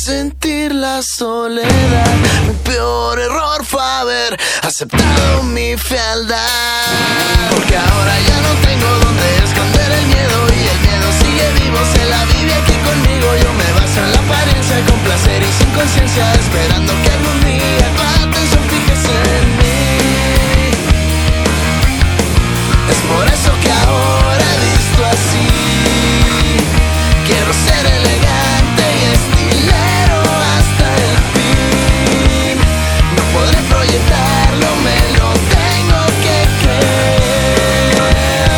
sentir la soledad. Mi peor error fue haber aceptado mi fealdad, porque ahora ya no tengo donde esconder el miedo, y el miedo sigue vivo, se la vive aquí conmigo. Yo me baso en la apariencia, con placer y sin conciencia, esperando que algún día tu atención fijes en mí. Es por eso que ahora he visto así. Quiero ser elegante y estilero hasta el fin. No podré proyectarlo, me lo tengo que creer.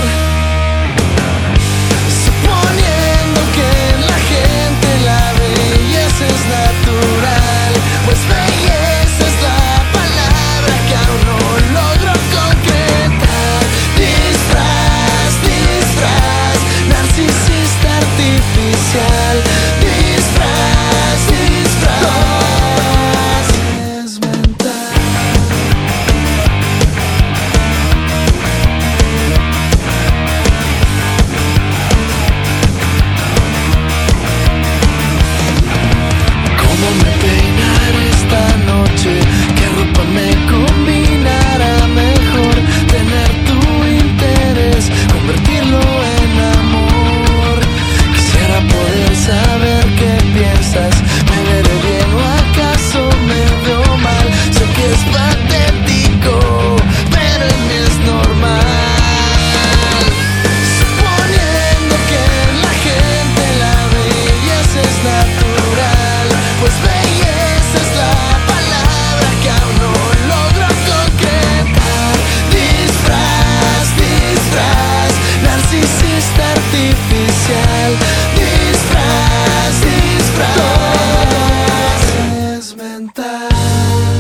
Suponiendo que en la gente la belleza es natural, pues belleza es la palabra que aún no logro concretar. Disfraz, disfraz, narcisista artificial. Disfraz, disfraz, es mental. ¿Cómo me peinaré esta noche? ¿Qué ropa me combinará mejor? Tener tu interés, convertirlo en amor. Quisiera poder saber qué piensas. ¿Me veré bien o acaso me veo mal? Sé que es patético, pero en mí es normal. Suponiendo que en la gente la belleza es natural, pues belleza es la palabra que aún no logro concretar. Disfraz, disfraz, narcisista artificial. Disfraz, disfraz, es mental.